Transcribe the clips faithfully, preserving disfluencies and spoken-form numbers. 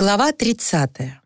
Глава тридцатая.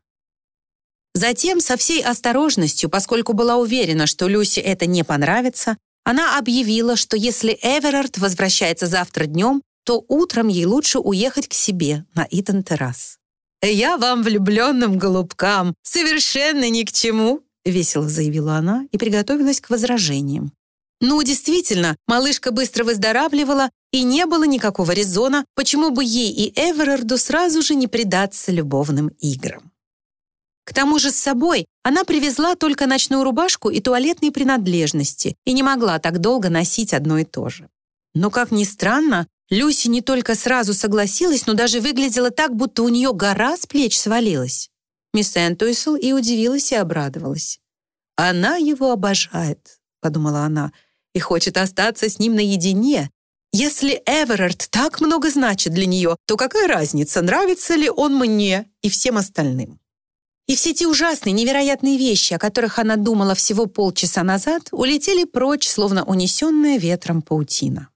Затем, со всей осторожностью, поскольку была уверена, что Люси это не понравится, она объявила, что если Эверард возвращается завтра днем, то утром ей лучше уехать к себе на Итон-террас. «Я вам, влюбленным голубкам, совершенно ни к чему», весело заявила она и приготовилась к возражениям. Ну, действительно, малышка быстро выздоравливала, и не было никакого резона, почему бы ей и Эверарду сразу же не предаться любовным играм. К тому же с собой она привезла только ночную рубашку и туалетные принадлежности и не могла так долго носить одно и то же. Но, как ни странно, Люси не только сразу согласилась, но даже выглядела так, будто у нее гора с плеч свалилась. Мисс Энтуисл и удивилась, и обрадовалась. «Она его обожает», — подумала она, «и хочет остаться с ним наедине. Если Эверард так много значит для нее, то какая разница, нравится ли он мне и всем остальным?» И все те ужасные, невероятные вещи, о которых она думала всего полчаса назад, улетели прочь, словно унесенная ветром паутина.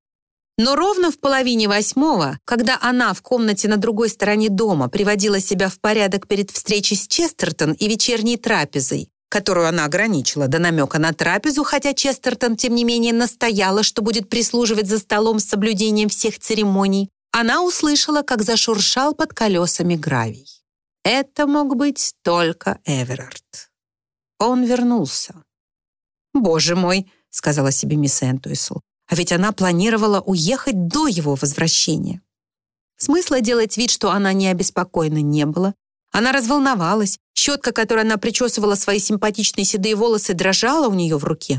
Но ровно в половине восьмого, когда она в комнате на другой стороне дома приводила себя в порядок перед встречей с Честертон и вечерней трапезой, которую она ограничила до намека на трапезу, хотя Честертон, тем не менее, настояла, что будет прислуживать за столом с соблюдением всех церемоний, она услышала, как зашуршал под колесами гравий. Это мог быть только Эверард. Он вернулся. «Боже мой», — сказала себе мисс Энтуисл, а ведь она планировала уехать до его возвращения. Смысла делать вид, что она не обеспокоена, не было. Она разволновалась, щетка, которой она причесывала свои симпатичные седые волосы, дрожала у нее в руке.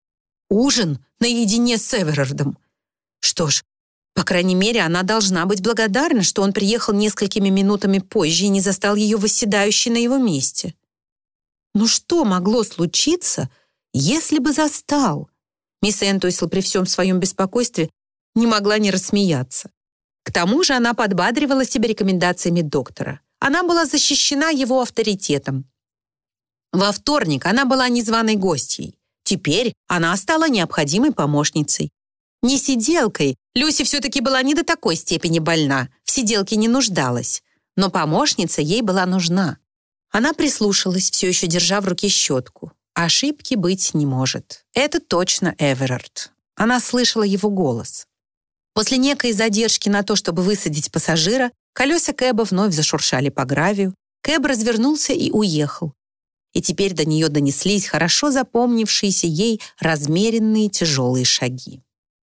Ужин наедине с Эверардом. Что ж, по крайней мере, она должна быть благодарна, что он приехал несколькими минутами позже и не застал ее восседающей на его месте. Но что могло случиться, если бы застал? Мисс Энтуисл при всем своем беспокойстве не могла не рассмеяться. К тому же она подбадривала себя рекомендациями доктора. Она была защищена его авторитетом. Во вторник она была незваной гостьей. Теперь она стала необходимой помощницей. Не сиделкой. Люси все-таки была не до такой степени больна, в сиделке не нуждалась. Но помощница ей была нужна. Она прислушалась, все еще держа в руке щетку. Ошибки быть не может. Это точно Эверард. Она слышала его голос. После некой задержки на то, чтобы высадить пассажира, колеса кэба вновь зашуршали по гравию. Кэб развернулся и уехал. И теперь до нее донеслись хорошо запомнившиеся ей размеренные тяжелые шаги.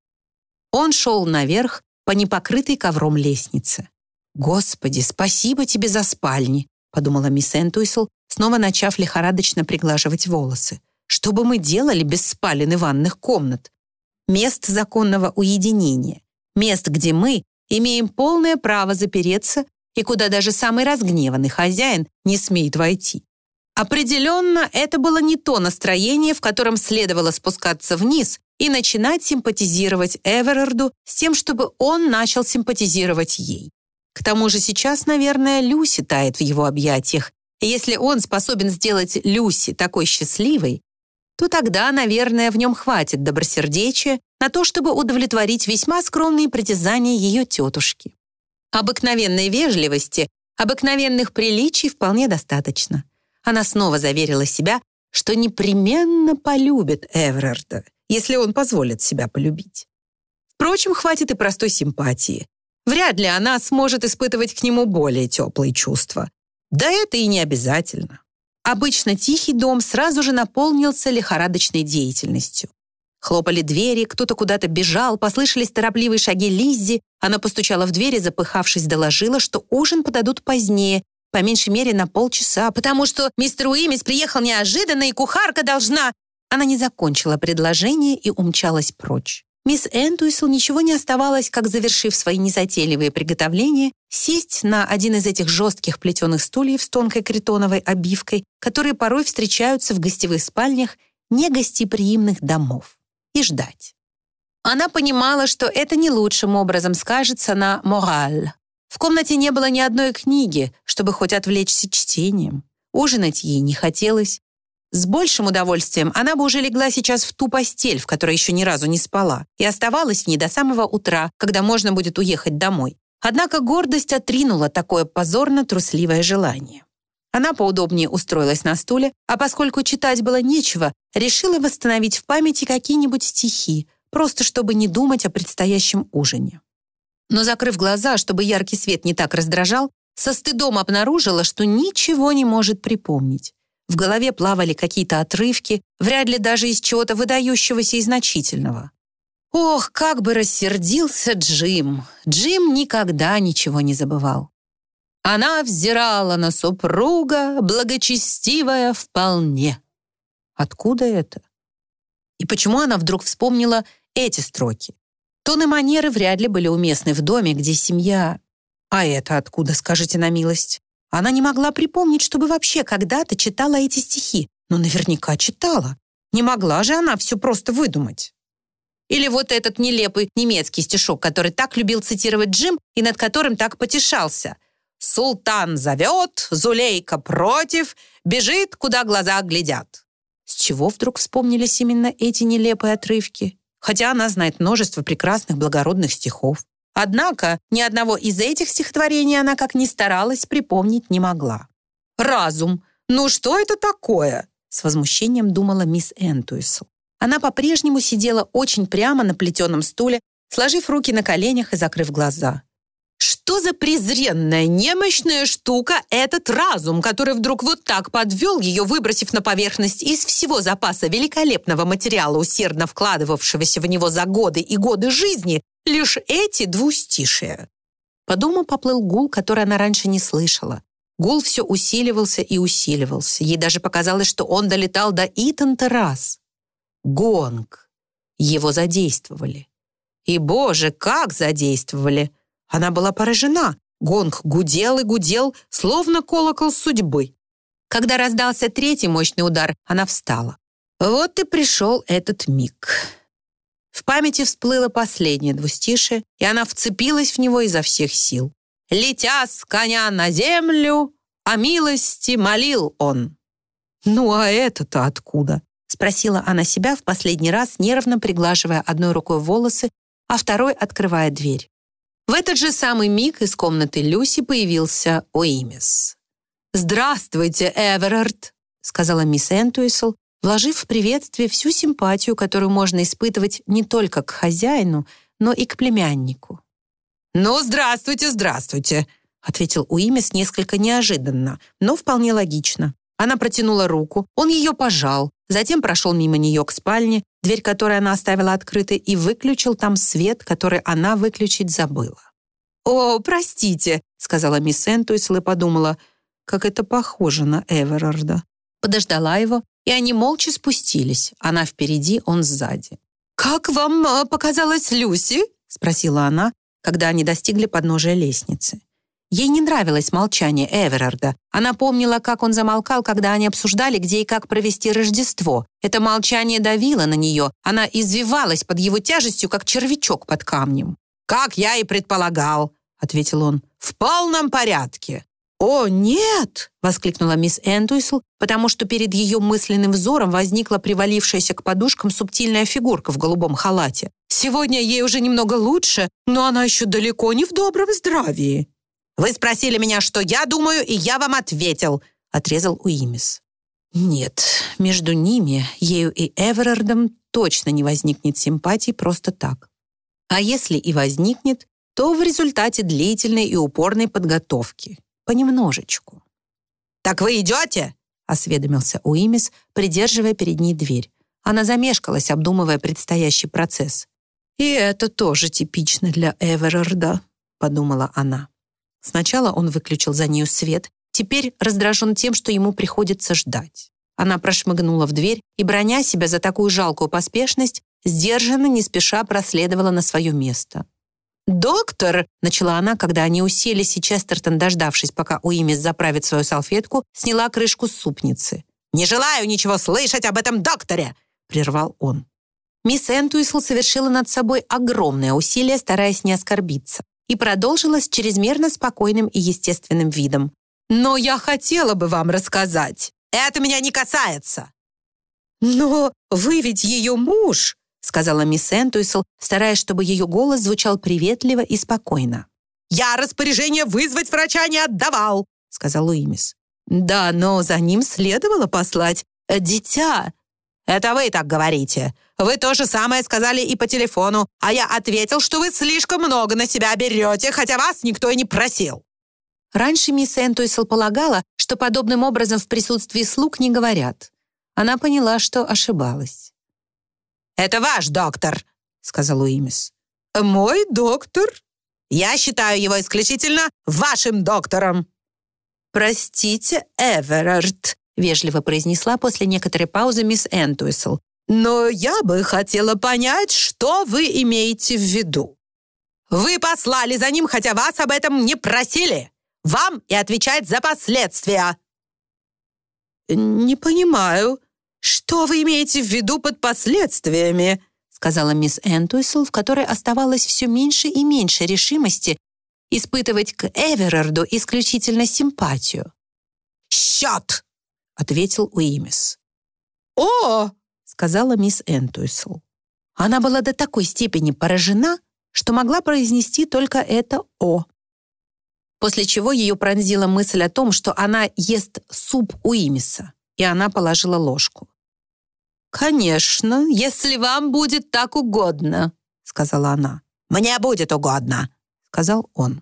Он шел наверх по непокрытой ковром лестнице. «Господи, спасибо тебе за спальни», — подумала мисс Энтуисл, снова начав лихорадочно приглаживать волосы. «Что бы мы делали без спален и ванных комнат? Мест законного уединения. Мест, где мы имеем полное право запереться и куда даже самый разгневанный хозяин не смеет войти». Определенно, это было не то настроение, в котором следовало спускаться вниз и начинать симпатизировать Эверарду с тем, чтобы он начал симпатизировать ей. К тому же сейчас, наверное, Люси тает в его объятиях, и если он способен сделать Люси такой счастливой, то тогда, наверное, в нем хватит добросердечия на то, чтобы удовлетворить весьма скромные притязания ее тетушки. Обыкновенной вежливости, обыкновенных приличий вполне достаточно. Она снова заверила себя, что непременно полюбит Эверарда, если он позволит себя полюбить. Впрочем, хватит и простой симпатии. Вряд ли она сможет испытывать к нему более теплые чувства. Да это и не обязательно. Обычно тихий дом сразу же наполнился лихорадочной деятельностью. Хлопали двери, кто-то куда-то бежал, послышались торопливые шаги Лиззи. Она постучала в дверь и, запыхавшись, доложила, что ужин подадут позднее, по меньшей мере на полчаса, потому что мистер Уимис приехал неожиданно, и кухарка должна... Она не закончила предложение и умчалась прочь. Мисс Энтуисл ничего не оставалось, как, завершив свои незатейливые приготовления, сесть на один из этих жестких плетеных стульев с тонкой критоновой обивкой, которые порой встречаются в гостевых спальнях негостеприимных домов, и ждать. Она понимала, что это не лучшим образом скажется на мораль. В комнате не было ни одной книги, чтобы хоть отвлечься чтением. Ужинать ей не хотелось. С большим удовольствием она бы уже легла сейчас в ту постель, в которой еще ни разу не спала, и оставалась в ней до самого утра, когда можно будет уехать домой. Однако гордость отринула такое позорно-трусливое желание. Она поудобнее устроилась на стуле, а поскольку читать было нечего, решила восстановить в памяти какие-нибудь стихи, просто чтобы не думать о предстоящем ужине. Но, закрыв глаза, чтобы яркий свет не так раздражал, со стыдом обнаружила, что ничего не может припомнить. В голове плавали какие-то отрывки, вряд ли даже из чего-то выдающегося и значительного. Ох, как бы рассердился Джим! Джим никогда ничего не забывал. Она взирала на супруга, благочестивая вполне. Откуда это? И почему она вдруг вспомнила эти строки? Тон и манеры вряд ли были уместны в доме, где семья... А это откуда, скажите на милость? Она не могла припомнить, чтобы вообще когда-то читала эти стихи, но наверняка читала. Не могла же она все просто выдумать. Или вот этот нелепый немецкий стишок, который так любил цитировать Джим и над которым так потешался. «Султан зовет, Зулейка против, бежит, куда глаза глядят». С чего вдруг вспомнились именно эти нелепые отрывки? Хотя она знает множество прекрасных благородных стихов. Однако ни одного из этих стихотворений она, как ни старалась, припомнить не могла. «Разум! Ну что это такое?» С возмущением думала мисс Энтуисл. Она по-прежнему сидела очень прямо на плетеном стуле, сложив руки на коленях и закрыв глаза. Что за презренная, немощная штука этот разум, который вдруг вот так подвел ее, выбросив на поверхность из всего запаса великолепного материала, усердно вкладывавшегося в него за годы и годы жизни, лишь эти двустишия? По дому поплыл гул, который она раньше не слышала. Гул все усиливался и усиливался. Ей даже показалось, что он долетал до Итан-то раз. Гонг. Его задействовали. И, боже, как задействовали! Она была поражена. Гонг гудел и гудел, словно колокол судьбы. Когда раздался третий мощный удар, она встала. Вот и пришел этот миг. В памяти всплыло последнее двустишие, и она вцепилась в него изо всех сил. «Летя с коня на землю, о милости молил он». «Ну а это-то откуда?» — спросила она себя в последний раз, нервно приглаживая одной рукой волосы, а второй открывая дверь. В этот же самый миг из комнаты Люси появился Уимис. «Здравствуйте, Эверард», — сказала мисс Энтуисл, вложив в приветствие всю симпатию, которую можно испытывать не только к хозяину, но и к племяннику. «Ну, здравствуйте, здравствуйте», — ответил Уимис несколько неожиданно, но вполне логично. Она протянула руку, он ее пожал, затем прошел мимо нее к спальне, дверь которой она оставила открытой, и выключил там свет, который она выключить забыла. «О, простите», — сказала мисс Энтуисл и подумала, как это похоже на Эверарда. Подождала его, и они молча спустились. Она впереди, он сзади. «Как вам показалось Люси?» — спросила она, когда они достигли подножия лестницы. Ей не нравилось молчание Эверарда. Она помнила, как он замолкал, когда они обсуждали, где и как провести Рождество. Это молчание давило на нее. Она извивалась под его тяжестью, как червячок под камнем. «Как я и предполагал», — ответил он, — «в полном порядке». «О, нет!» — воскликнула мисс Энтуисл, потому что перед ее мысленным взором возникла привалившаяся к подушкам субтильная фигурка в голубом халате. «Сегодня ей уже немного лучше, но она еще далеко не в добром здравии». «Вы спросили меня, что я думаю, и я вам ответил», — отрезал Уимис. Нет, между ними, ею и Эверардом, точно не возникнет симпатии просто так. А если и возникнет, то в результате длительной и упорной подготовки. Понемножечку. «Так вы идете?» — осведомился Уимис, придерживая перед ней дверь. Она замешкалась, обдумывая предстоящий процесс. «И это тоже типично для Эверарда», — подумала она. Сначала он выключил за нею свет, теперь раздражен тем, что ему приходится ждать. Она прошмыгнула в дверь и, броня себя за такую жалкую поспешность, сдержанно, не спеша проследовала на свое место. «Доктор!» — начала она, когда они уселись, и Честертон, дождавшись, пока Уимис заправит свою салфетку, сняла крышку с супницы. «Не желаю ничего слышать об этом докторе!» — прервал он. Мисс Энтуисл совершила над собой огромное усилие, стараясь не оскорбиться, и продолжила с чрезмерно спокойным и естественным видом. «Но я хотела бы вам рассказать. Это меня не касается». «Но вы ведь ее муж», — сказала мисс Энтуисл, стараясь, чтобы ее голос звучал приветливо и спокойно. Я распоряжение вызвать врача не отдавал», — сказал Уимис. «Да, но за ним следовало послать дитя». «Это вы так говорите. Вы то же самое сказали и по телефону, а я ответил, что вы слишком много на себя берете, хотя вас никто и не просил». Раньше мисс Энтуисл полагала, что подобным образом в присутствии слуг не говорят. Она поняла, что ошибалась. «Это ваш доктор», — сказал Уимис. «Мой доктор? Я считаю его исключительно вашим доктором». «Простите, Эверард», — вежливо произнесла после некоторой паузы мисс Энтуисл. «Но я бы хотела понять, что вы имеете в виду». «Вы послали за ним, хотя вас об этом не просили. Вам и отвечать за последствия». «Не понимаю, что вы имеете в виду под последствиями», сказала мисс Энтуисл, в которой оставалось все меньше и меньше решимости испытывать к Эверарду исключительно симпатию. «Счет!» — ответил Уимис. «О!» — сказала мисс Энтуисл. Она была до такой степени поражена, что могла произнести только это «о». После чего ее пронзила мысль о том, что она ест суп Уимиса, и она положила ложку. «Конечно, если вам будет так угодно», — сказала она. «Мне будет угодно», — сказал он.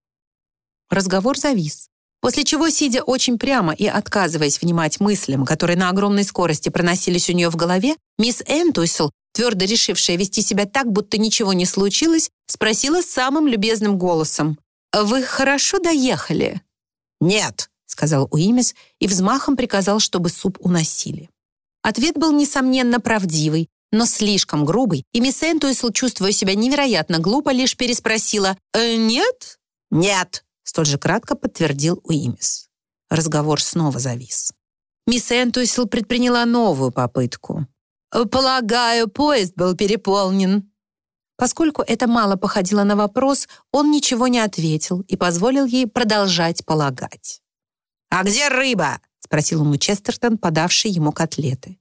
Разговор завис, после чего, сидя очень прямо и отказываясь внимать мыслям, которые на огромной скорости проносились у нее в голове, мисс Энтуисл, твердо решившая вести себя так, будто ничего не случилось, спросила самым любезным голосом: «Вы хорошо доехали?» «Нет», — сказал Уимис и взмахом приказал, чтобы суп уносили. Ответ был, несомненно, правдивый, но слишком грубый, и мисс Энтуисл, чувствуя себя невероятно глупо, лишь переспросила «Э, «Нет?» «Нет», — столь же кратко подтвердил Уимис. Разговор снова завис. Мисс Энтуисл предприняла новую попытку. «Полагаю, поезд был переполнен». Поскольку это мало походило на вопрос, он ничего не ответил и позволил ей продолжать полагать. «А где рыба?» — спросил ему Честертон, подавший ему котлеты.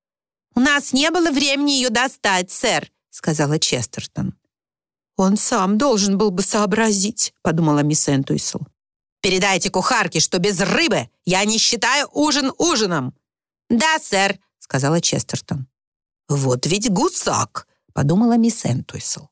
«У нас не было времени ее достать, сэр», — сказала Честертон. «Он сам должен был бы сообразить», — подумала мисс Энтуисл. «Передайте кухарке, что без рыбы я не считаю ужин ужином». «Да, сэр», — сказала Честертон. «Вот ведь гусак», — подумала мисс Энтуисл.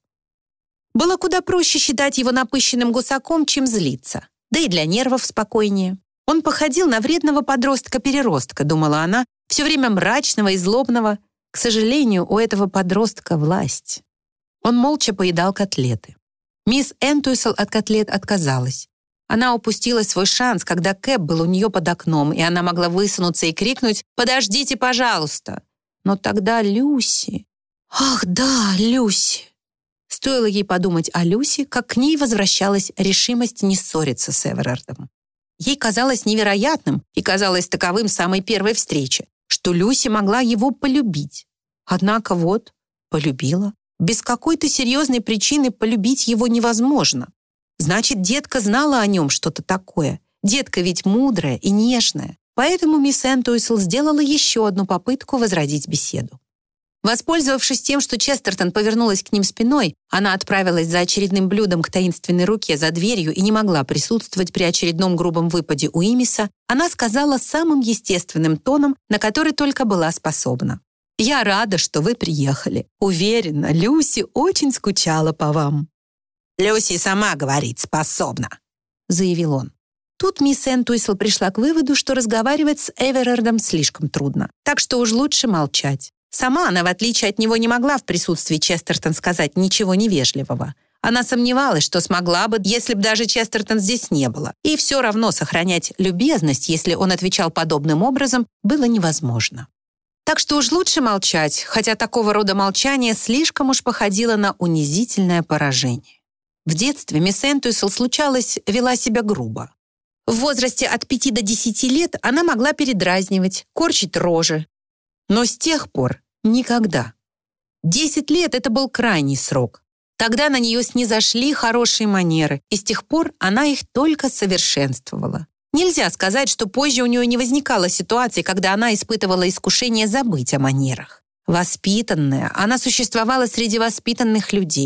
Было куда проще считать его напыщенным гусаком, чем злиться, да и для нервов спокойнее. Он походил на вредного подростка-переростка, думала она, все время мрачного и злобного. К сожалению, у этого подростка власть. Он молча поедал котлеты. Мисс Энтуисл от котлет отказалась. Она упустила свой шанс, когда Кэб был у нее под окном, и она могла высунуться и крикнуть «Подождите, пожалуйста!». Но тогда Люси... Ах, да, Люси! Стоило ей подумать о Люси, как к ней возвращалась решимость не ссориться с Эверардом. Ей казалось невероятным, и казалось таковым с самой первой встречи, что Люси могла его полюбить. Однако вот, полюбила. Без какой-то серьезной причины полюбить его невозможно. Значит, детка знала о нем что-то такое. Детка ведь мудрая и нежная. Поэтому мисс Энтуисл сделала еще одну попытку возродить беседу. Воспользовавшись тем, что Честертон повернулась к ним спиной, она отправилась за очередным блюдом к таинственной руке за дверью и не могла присутствовать при очередном грубом выпаде Уимиса, она сказала самым естественным тоном, на который только была способна. «Я рада, что вы приехали. Уверена, Люси очень скучала по вам». «Люси сама говорит, способна», — заявил он. Тут мисс Энтуисл пришла к выводу, что разговаривать с Эверардом слишком трудно, так что уж лучше молчать. Сама она, в отличие от него, не могла в присутствии Честертон сказать ничего невежливого. Она сомневалась, что смогла бы, если бы даже Честертон здесь не было. И все равно сохранять любезность, если он отвечал подобным образом, было невозможно. Так что уж лучше молчать, хотя такого рода молчание слишком уж походило на унизительное поражение. В детстве мисс Энтуисл, случалось, вела себя грубо. В возрасте от пяти до десяти лет она могла передразнивать, корчить рожи. Но с тех пор никогда. Десять лет — это был крайний срок. Тогда на нее снизошли хорошие манеры, и с тех пор она их только совершенствовала. Нельзя сказать, что позже у нее не возникало ситуаций, когда она испытывала искушение забыть о манерах. Воспитанная, она существовала среди воспитанных людей.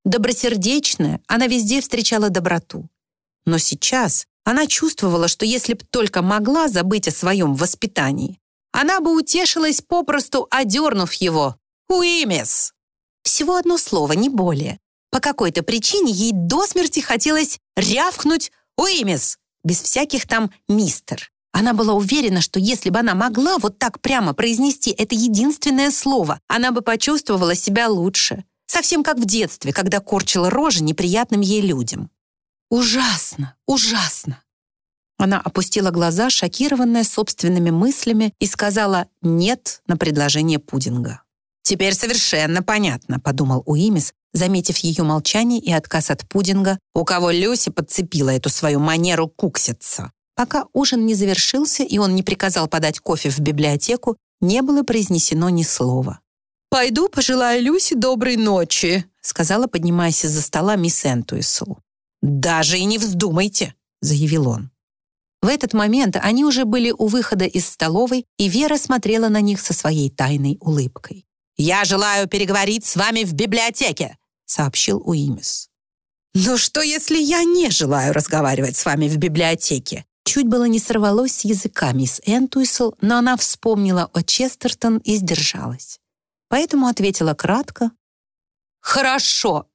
Добросердечная, она везде встречала доброту. Но сейчас она чувствовала, что если б только могла забыть о своем воспитании, она бы утешилась, попросту одернув его. «Уимис!» Всего одно слово, не более. По какой-то причине ей до смерти хотелось рявкнуть «Уимис!» без всяких там «мистер». Она была уверена, что если бы она могла вот так прямо произнести это единственное слово, она бы почувствовала себя лучше. Совсем как в детстве, когда корчила рожи неприятным ей людям. Ужасно, ужасно. Она опустила глаза, шокированная собственными мыслями, и сказала «нет» на предложение пудинга. «Теперь совершенно понятно», — подумал Уимис, заметив ее молчание и отказ от пудинга, у кого Люси подцепила эту свою манеру кукситься. Пока ужин не завершился и он не приказал подать кофе в библиотеку, не было произнесено ни слова. «Пойду пожелаю Люси доброй ночи», — сказала, поднимаясь из-за стола мисс Энтуисл. «Даже и не вздумайте», — заявил он. В этот момент они уже были у выхода из столовой, и Вера смотрела на них со своей тайной улыбкой. «Я желаю переговорить с вами в библиотеке», — сообщил Уимис. «Но что, если я не желаю разговаривать с вами в библиотеке?» Чуть было не сорвалось с языка мисс Энтуисл, но она вспомнила о Честертон и сдержалась. Поэтому ответила кратко. «Хорошо,